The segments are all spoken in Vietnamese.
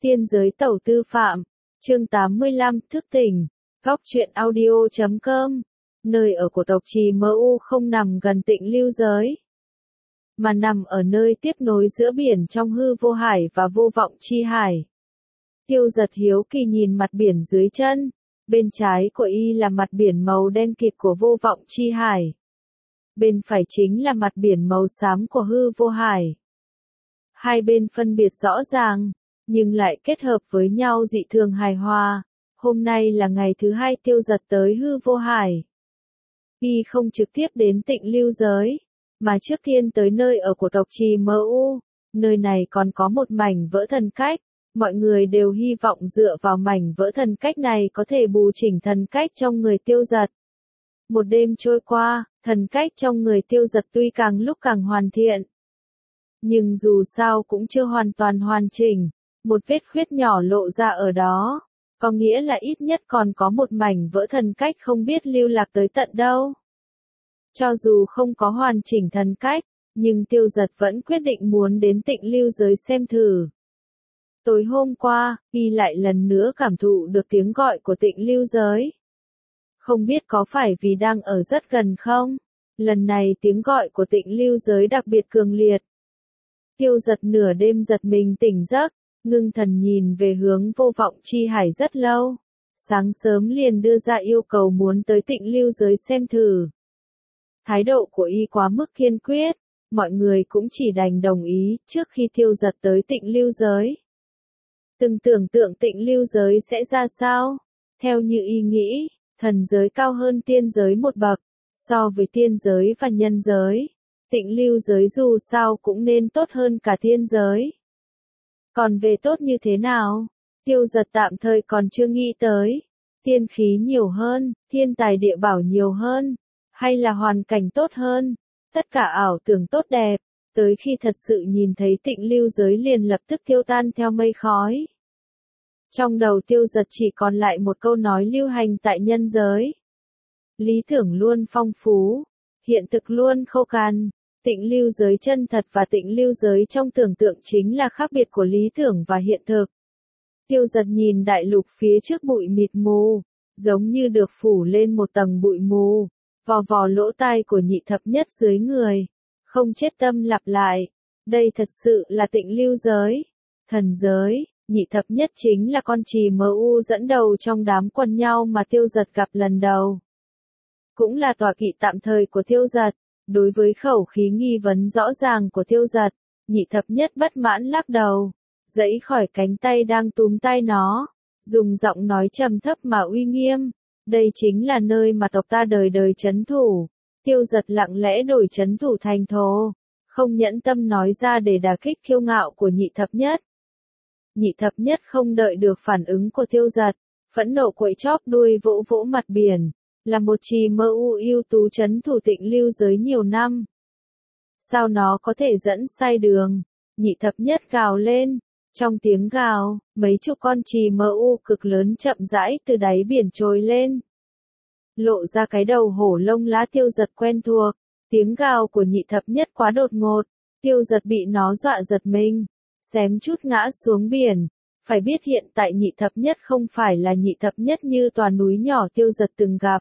Tiên giới tẩu tư phạm, chương 85, thức tỉnh, góc truyện audio.com, nơi ở của tộc Trì MU không nằm gần Tịnh Lưu Giới, mà nằm ở nơi tiếp nối giữa biển trong hư vô hải và vô vọng chi hải. Tiêu Giật hiếu kỳ nhìn mặt biển dưới chân, bên trái của y là mặt biển màu đen kịt của vô vọng chi hải. Bên phải chính là mặt biển màu xám của hư vô hải. Hai bên phân biệt rõ ràng, nhưng lại kết hợp với nhau dị thường hài hòa. Hôm nay là ngày thứ hai Tiêu Giật tới hư vô hải. Y không trực tiếp đến Tịnh Lưu Giới, mà trước tiên tới nơi ở của tộc Trì MU. Nơi này còn có một mảnh vỡ thần cách. Mọi người đều hy vọng dựa vào mảnh vỡ thần cách này có thể bù chỉnh thần cách trong người Tiêu Giật. Một đêm trôi qua, thần cách trong người Tiêu Giật tuy càng lúc càng hoàn thiện, nhưng dù sao cũng chưa hoàn toàn hoàn chỉnh. Một vết khuyết nhỏ lộ ra ở đó, có nghĩa là ít nhất còn có một mảnh vỡ thần cách không biết lưu lạc tới tận đâu. Cho dù không có hoàn chỉnh thần cách, nhưng Tiêu Giật vẫn quyết định muốn đến Tịnh Lưu Giới xem thử. Tối hôm qua, y lại lần nữa cảm thụ được tiếng gọi của Tịnh Lưu Giới. Không biết có phải vì đang ở rất gần không? Lần này tiếng gọi của Tịnh Lưu Giới đặc biệt cường liệt. Tiêu Giật nửa đêm giật mình tỉnh giấc, ngưng thần nhìn về hướng vô vọng chi hải rất lâu. Sáng sớm liền đưa ra yêu cầu muốn tới Tịnh Lưu Giới xem thử. Thái độ của y quá mức kiên quyết, mọi người cũng chỉ đành đồng ý trước khi Tiêu Giật tới Tịnh Lưu Giới. Từng tưởng tượng Tịnh Lưu Giới sẽ ra sao? Theo như y nghĩ, thần giới cao hơn tiên giới một bậc, so với tiên giới và nhân giới. Tịnh Lưu Giới dù sao cũng nên tốt hơn cả tiên giới. Còn về tốt như thế nào? Tiêu Giật tạm thời còn chưa nghĩ tới. Tiên khí nhiều hơn, thiên tài địa bảo nhiều hơn, hay là hoàn cảnh tốt hơn, tất cả ảo tưởng tốt đẹp, tới khi thật sự nhìn thấy Tịnh Lưu Giới liền lập tức tiêu tan theo mây khói. Trong đầu Tiêu Giật chỉ còn lại một câu nói lưu hành tại nhân giới. Lý tưởng luôn phong phú, hiện thực luôn khô khan. Tịnh Lưu Giới chân thật và Tịnh Lưu Giới trong tưởng tượng chính là khác biệt của lý tưởng và hiện thực. Tiêu Giật nhìn đại lục phía trước bụi mịt mù, giống như được phủ lên một tầng bụi mù, vò vò lỗ tai của Nhị Thập Nhất dưới người, không chết tâm lặp lại, đây thật sự là Tịnh Lưu Giới, thần giới. Nhị Thập Nhất chính là con Trì MU dẫn đầu trong đám quần nhau mà Tiêu Giật gặp lần đầu. Cũng là tọa kỵ tạm thời của Tiêu Giật. Đối với khẩu khí nghi vấn rõ ràng của Tiêu Giật, Nhị Thập Nhất bất mãn lắc đầu, giãy khỏi cánh tay đang túm tay nó, dùng giọng nói trầm thấp mà uy nghiêm, đây chính là nơi mà tộc ta đời đời trấn thủ. Tiêu Giật lặng lẽ đổi trấn thủ thành thổ, không nhẫn tâm nói ra để đả kích kiêu ngạo của Nhị Thập Nhất. Nhị Thập Nhất không đợi được phản ứng của Tiêu Giật, phẫn nộ quậy chóp đuôi vỗ vỗ mặt biển. Là một Trì MU ưu tú trấn thủ Tịnh Lưu Giới nhiều năm. Sao nó có thể dẫn sai đường? Nhị Thập Nhất gào lên. Trong tiếng gào, mấy chục con Trì MU cực lớn chậm rãi từ đáy biển trồi lên. Lộ ra cái đầu hổ lông lá Tiêu Giật quen thuộc. Tiếng gào của Nhị Thập Nhất quá đột ngột. Tiêu Giật bị nó dọa giật mình, xém chút ngã xuống biển. Phải biết hiện tại Nhị Thập Nhất không phải là Nhị Thập Nhất như tòa núi nhỏ Tiêu Giật từng gặp.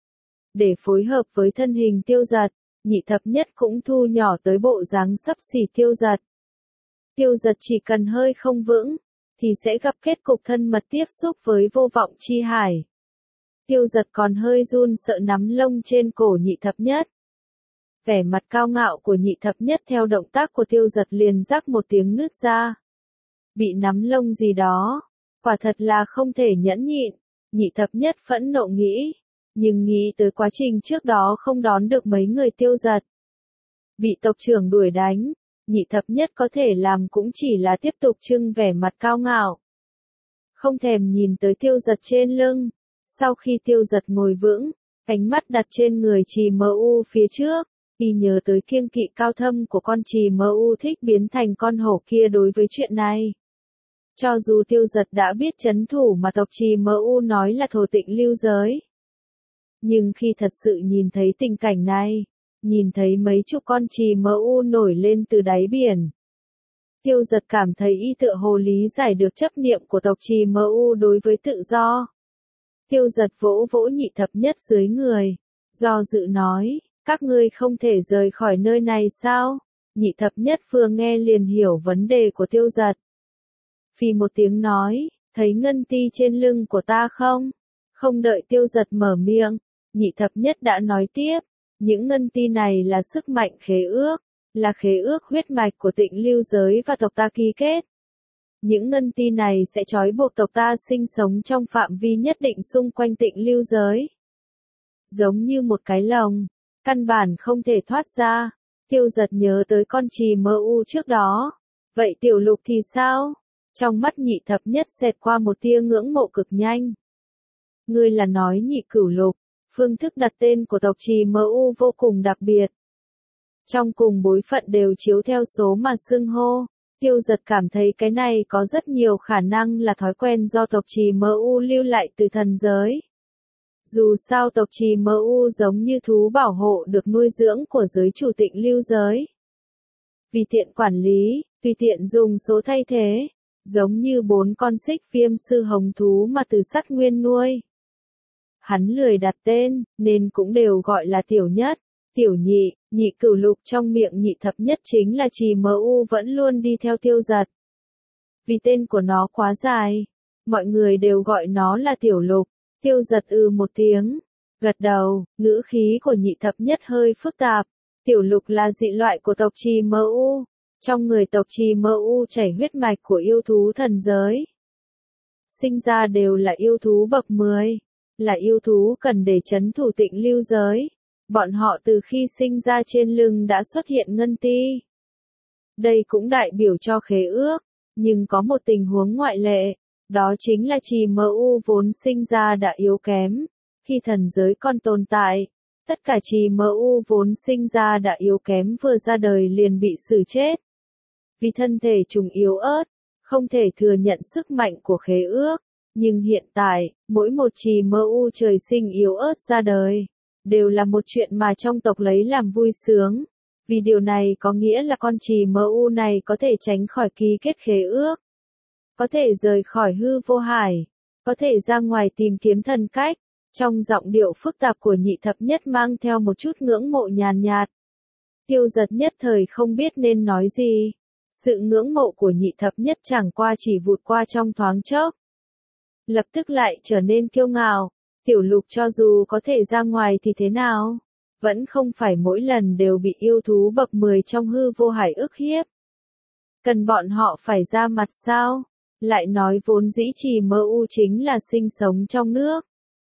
Để phối hợp với thân hình Tiêu Giật, Nhị Thập Nhất cũng thu nhỏ tới bộ dáng xấp xỉ Tiêu Giật. Tiêu Giật chỉ cần hơi không vững, thì sẽ gặp kết cục thân mật tiếp xúc với vô vọng chi hải. Tiêu Giật còn hơi run sợ nắm lông trên cổ Nhị Thập Nhất. Vẻ mặt cao ngạo của Nhị Thập Nhất theo động tác của Tiêu Giật liền rắc một tiếng nứt ra. Bị nắm lông gì đó, quả thật là không thể nhẫn nhịn, Nhị Thập Nhất phẫn nộ nghĩ. Nhưng nghĩ tới quá trình trước đó không đón được mấy người Tiêu Giật, bị tộc trưởng đuổi đánh, Nhị Thập Nhất có thể làm cũng chỉ là tiếp tục trưng vẻ mặt cao ngạo. Không thèm nhìn tới Tiêu Giật trên lưng. Sau khi Tiêu Giật ngồi vững, ánh mắt đặt trên người Trì MU phía trước, y nhớ tới kiêng kỵ cao thâm của con Trì MU thích biến thành con hổ kia đối với chuyện này. Cho dù Tiêu Giật đã biết trấn thủ mà tộc Trì MU nói là thổ Tịnh Lưu Giới, nhưng khi thật sự nhìn thấy tình cảnh này, nhìn thấy mấy chục con Trì MU nổi lên từ đáy biển, Tiêu Giật cảm thấy y tựa hồ lý giải được chấp niệm của tộc Trì MU đối với tự do. Tiêu Giật vỗ vỗ Nhị Thập Nhất dưới người, do dự nói, các ngươi không thể rời khỏi nơi này sao? Nhị Thập Nhất vừa nghe liền hiểu vấn đề của Tiêu Giật. Phì một tiếng nói, thấy ngân ti trên lưng của ta không? Không đợi Tiêu Giật mở miệng, Nhị Thập Nhất đã nói tiếp, những ngân ti này là sức mạnh khế ước, là khế ước huyết mạch của Tịnh Lưu giới và tộc ta ký kết. Những ngân ti này sẽ trói buộc tộc ta sinh sống trong phạm vi nhất định xung quanh Tịnh Lưu giới. Giống như một cái lồng, căn bản không thể thoát ra. Tiêu Giật nhớ tới con Trì MU trước đó. Vậy Tiểu Lục thì sao? Trong mắt Nhị Thập Nhất xẹt qua một tia ngưỡng mộ cực nhanh. Ngươi là nói Nhị Cửu Lục, phương thức đặt tên của tộc Trì MU vô cùng đặc biệt. Trong cùng bối phận đều chiếu theo số mà xưng hô. Tiêu Giật cảm thấy cái này có rất nhiều khả năng là thói quen do tộc Trì MU lưu lại từ thần giới. Dù sao tộc Trì MU giống như thú bảo hộ được nuôi dưỡng của giới chủ Tịnh Lưu giới. Vì tiện quản lý, tùy tiện dùng số thay thế, giống như 4 con xích viêm sư hồng thú mà từ Sắt Nguyên nuôi. Hắn lười đặt tên, nên cũng đều gọi là Tiểu Nhất, Tiểu Nhị, Nhị Cửu Lục. Trong miệng Nhị Thập Nhất chính là Trì MU vẫn luôn đi theo Tiêu Giật. Vì tên của nó quá dài, mọi người đều gọi nó là Tiểu Lục. Tiêu Giật một tiếng, gật đầu, ngữ khí của Nhị Thập Nhất hơi phức tạp. Tiểu Lục là dị loại của tộc Trì MU. Trong người tộc Trì MU chảy huyết mạch của yêu thú thần giới. Sinh ra đều là yêu thú bậc 10, là yêu thú cần để trấn thủ Tịnh Lưu giới. Bọn họ từ khi sinh ra trên lưng đã xuất hiện ngân ti. Đây cũng đại biểu cho khế ước, nhưng có một tình huống ngoại lệ, đó chính là Trì MU vốn sinh ra đã yếu kém. Khi thần giới còn tồn tại, tất cả Trì MU vốn sinh ra đã yếu kém vừa ra đời liền bị xử chết. Vì thân thể chúng yếu ớt, không thể thừa nhận sức mạnh của khế ước. Nhưng hiện tại, mỗi một Trì MU trời sinh yếu ớt ra đời, đều là một chuyện mà trong tộc lấy làm vui sướng. Vì điều này có nghĩa là con Trì MU này có thể tránh khỏi ký kết khế ước. Có thể rời khỏi hư vô hải, có thể ra ngoài tìm kiếm thần cách. Trong giọng điệu phức tạp của Nhị Thập Nhất mang theo một chút ngưỡng mộ nhàn nhạt. Tiêu Giật nhất thời không biết nên nói gì. Sự ngưỡng mộ của Nhị Thập Nhất chẳng qua chỉ vụt qua trong thoáng chốc. Lập tức lại trở nên kiêu ngạo. Tiểu Lục cho dù có thể ra ngoài thì thế nào? Vẫn không phải mỗi lần đều bị yêu thú bậc 10 trong hư vô hải ức hiếp. Cần bọn họ phải ra mặt sao? Lại nói vốn dĩ Trì MU chính là sinh sống trong nước.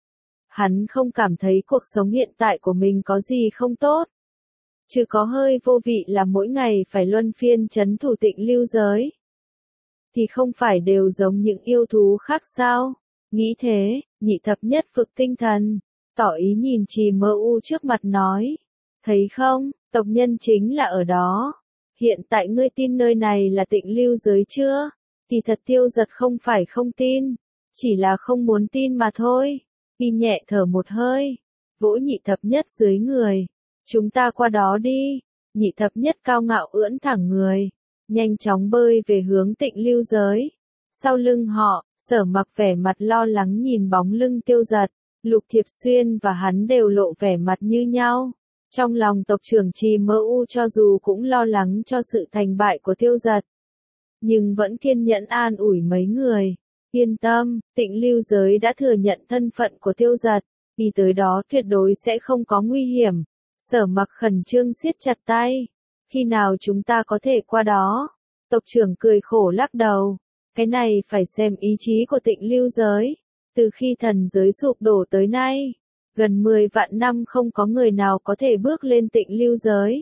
Hắn không cảm thấy cuộc sống hiện tại của mình có gì không tốt. Chứ có hơi vô vị là mỗi ngày phải luân phiên trấn thủ Tịnh Lưu giới. Thì không phải đều giống những yêu thú khác sao? Nghĩ thế, Nhị Thập Nhất vực tinh thần, tỏ ý nhìn Trì MU trước mặt nói. Thấy không, tộc nhân chính là ở đó. Hiện tại ngươi tin nơi này là Tịnh Lưu giới chưa? Thì thật Tiêu Giật không phải không tin, chỉ là không muốn tin mà thôi. Y nhẹ thở một hơi, vỗ Nhị Thập Nhất dưới người. Chúng ta qua đó đi. Nhị Thập Nhất cao ngạo ưỡn thẳng người, nhanh chóng bơi về hướng Tịnh Lưu giới. Sau lưng họ, Sở Mặc vẻ mặt lo lắng nhìn bóng lưng Tiêu Giật. Lục Thiệp Xuyên và hắn đều lộ vẻ mặt như nhau. Trong lòng tộc trưởng Trì MU cho dù cũng lo lắng cho sự thành bại của Tiêu Giật, nhưng vẫn kiên nhẫn an ủi mấy người. Yên tâm, Tịnh Lưu giới đã thừa nhận thân phận của Tiêu Giật, đi tới đó tuyệt đối sẽ không có nguy hiểm. Sở Mặc khẩn trương siết chặt tay. Khi nào chúng ta có thể qua đó? Tộc trưởng cười khổ lắc đầu. Cái này phải xem ý chí của Tịnh Lưu giới. Từ khi thần giới sụp đổ tới nay, gần 10 vạn năm không có người nào có thể bước lên Tịnh Lưu giới.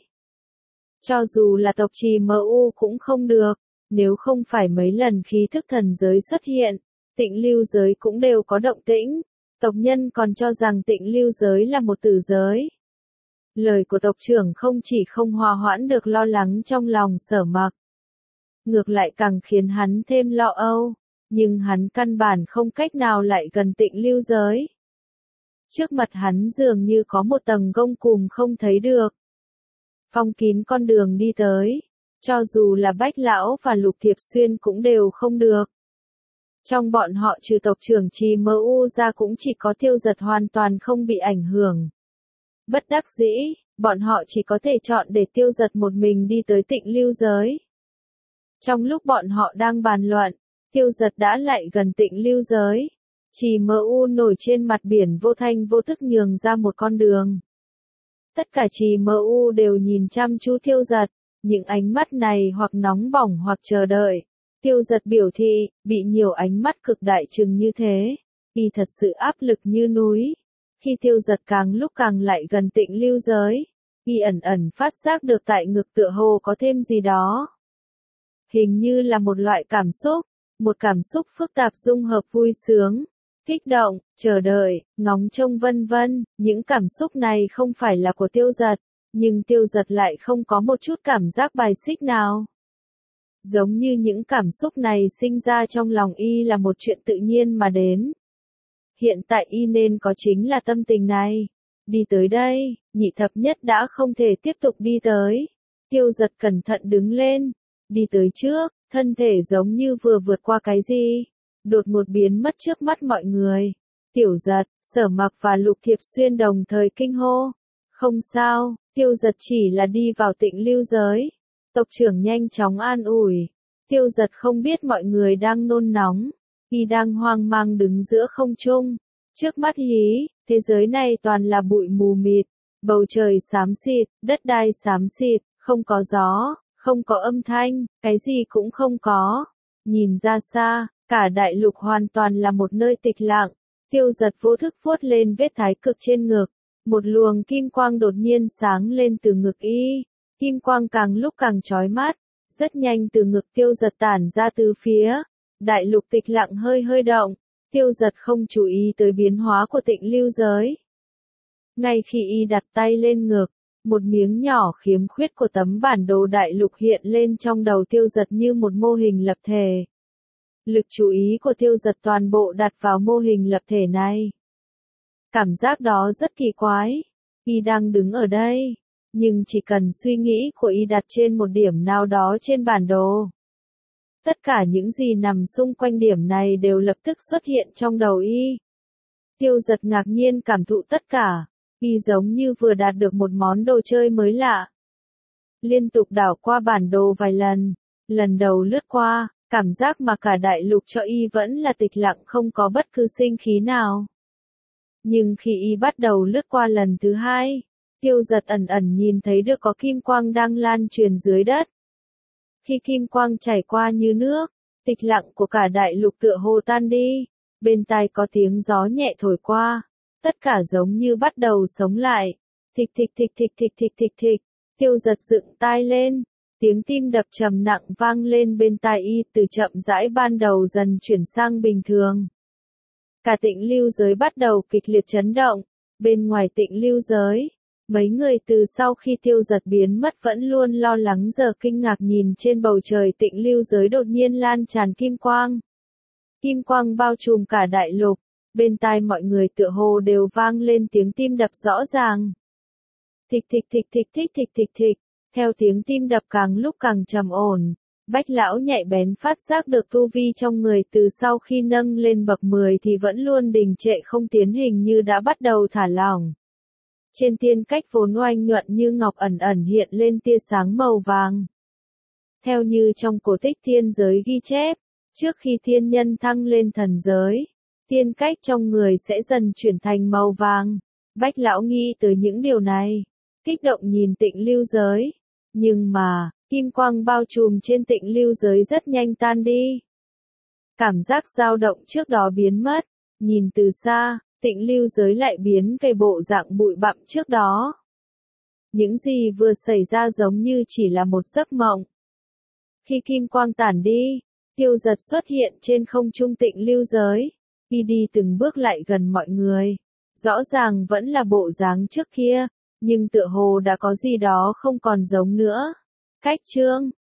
Cho dù là tộc Trì MU cũng không được. Nếu không phải mấy lần khí thức thần giới xuất hiện, Tịnh Lưu giới cũng đều có động tĩnh. Tộc nhân còn cho rằng Tịnh Lưu giới là một tử giới. Lời của tộc trưởng không chỉ không hòa hoãn được lo lắng trong lòng Sở Mặc, ngược lại càng khiến hắn thêm lo âu. Nhưng hắn căn bản không cách nào lại gần Tịnh Lưu giới. Trước mặt hắn dường như có một tầng gông cùm không thấy được, phong kín con đường đi tới. Cho dù là Bách Lão và Lục Thiệp Xuyên cũng đều không được. Trong bọn họ trừ tộc trưởng Trì Mơ U ra cũng chỉ có Tiêu Giật hoàn toàn không bị ảnh hưởng. Bất đắc dĩ, bọn họ chỉ có thể chọn để Tiêu Giật một mình đi tới Tịnh Lưu Giới. Trong lúc bọn họ đang bàn luận, Tiêu Giật đã lại gần Tịnh Lưu Giới. Trì Mơ U nổi trên mặt biển vô thanh vô tức nhường ra một con đường. Tất cả Trì Mơ U đều nhìn chăm chú Tiêu Giật, những ánh mắt này hoặc nóng bỏng hoặc chờ đợi. Tiêu Giật biểu thị, bị nhiều ánh mắt cực đại trừng như thế, y thật sự áp lực như núi. Khi Tiêu Giật càng lúc càng lại gần Tịnh Lưu Giới, y ẩn ẩn phát giác được tại ngực tựa hồ có thêm gì đó. Hình như là một loại cảm xúc, một cảm xúc phức tạp dung hợp vui sướng, kích động, chờ đợi, ngóng trông vân vân. Những cảm xúc này không phải là của Tiêu Giật, nhưng Tiêu Giật lại không có một chút cảm giác bài xích nào. Giống như những cảm xúc này sinh ra trong lòng y là một chuyện tự nhiên mà đến. Hiện tại y nên có chính là tâm tình này. Đi tới đây, Nhị Thập Nhất đã không thể tiếp tục đi tới. Tiêu Giật cẩn thận đứng lên, đi tới trước, thân thể giống như vừa vượt qua cái gì, đột ngột biến mất trước mắt mọi người. Tiểu Giật, Sở Mặc và Lục Thiệp Xuyên đồng thời kinh hô. Không sao, Tiêu Giật chỉ là đi vào Tịnh Lưu Giới. Tộc trưởng nhanh chóng an ủi. Tiêu Giật không biết mọi người đang nôn nóng, y đang hoang mang đứng giữa không trung. Trước mắt y, thế giới này toàn là bụi mù mịt, bầu trời xám xịt, đất đai xám xịt, không có gió, không có âm thanh, cái gì cũng không có. Nhìn ra xa, cả đại lục hoàn toàn là một nơi tịch lặng. Tiêu Giật vô thức vuốt lên vết thái cực trên ngực, một luồng kim quang đột nhiên sáng lên từ ngực y. Kim quang càng lúc càng chói mắt, rất nhanh từ ngực Tiêu Giật tản ra từ phía. Đại lục tịch lặng hơi hơi động, Tiêu Giật không chú ý tới biến hóa của Tịnh Lưu Giới. Ngay khi y đặt tay lên ngực, một miếng nhỏ khiếm khuyết của tấm bản đồ đại lục hiện lên trong đầu Tiêu Giật như một mô hình lập thể. Lực chú ý của Tiêu Giật toàn bộ đặt vào mô hình lập thể này. Cảm giác đó rất kỳ quái, y đang đứng ở đây, nhưng chỉ cần suy nghĩ của y đặt trên một điểm nào đó trên bản đồ, tất cả những gì nằm xung quanh điểm này đều lập tức xuất hiện trong đầu y. Tiêu Giật ngạc nhiên cảm thụ tất cả, y giống như vừa đạt được một món đồ chơi mới lạ. Liên tục đảo qua bản đồ vài lần, lần đầu lướt qua, cảm giác mà cả đại lục cho y vẫn là tịch lặng không có bất cứ sinh khí nào. Nhưng khi y bắt đầu lướt qua lần thứ hai, Tiêu Giật ẩn ẩn nhìn thấy được có kim quang đang lan truyền dưới đất. Khi kim quang chảy qua như nước, tịch lặng của cả đại lục tựa hồ tan đi, bên tai có tiếng gió nhẹ thổi qua, tất cả giống như bắt đầu sống lại. Thịch thịch thịch thịch thịch thịch thịch thịch, Tiêu Giật dựng tai lên, tiếng tim đập trầm nặng vang lên bên tai y, từ chậm rãi ban đầu dần chuyển sang bình thường. Cả Tịnh Lưu Giới bắt đầu kịch liệt chấn động, bên ngoài Tịnh Lưu Giới, mấy người từ sau khi Tiêu Giật biến mất vẫn luôn lo lắng giờ kinh ngạc nhìn trên bầu trời Tịnh Lưu Giới đột nhiên lan tràn kim quang. Kim quang bao trùm cả đại lục, bên tai mọi người tựa hồ đều vang lên tiếng tim đập rõ ràng. Thịch thịch thịch thịch thịch thịch thịch thịch, theo tiếng tim đập càng lúc càng trầm ổn, Bách Lão nhạy bén phát giác được tu vi trong người từ sau khi nâng lên bậc 10 thì vẫn luôn đình trệ không tiến, hình như đã bắt đầu thả lỏng. Trên tiên cách vốn oanh nhuận như ngọc ẩn ẩn hiện lên tia sáng màu vàng. Theo như trong cổ tích thiên giới ghi chép, trước khi thiên nhân thăng lên thần giới, tiên cách trong người sẽ dần chuyển thành màu vàng. Bách Lão nghĩ tới những điều này, kích động nhìn Tịnh Lưu Giới. Nhưng mà, kim quang bao trùm trên Tịnh Lưu Giới rất nhanh tan đi. Cảm giác dao động trước đó biến mất, nhìn từ xa, Tịnh Lưu Giới lại biến về bộ dạng bụi bặm trước đó. Những gì vừa xảy ra giống như chỉ là một giấc mộng. Khi kim quang tản đi, Tiêu Giật xuất hiện trên không trung Tịnh Lưu Giới, y đi từng bước lại gần mọi người. Rõ ràng vẫn là bộ dáng trước kia, nhưng tựa hồ đã có gì đó không còn giống nữa. Cách chương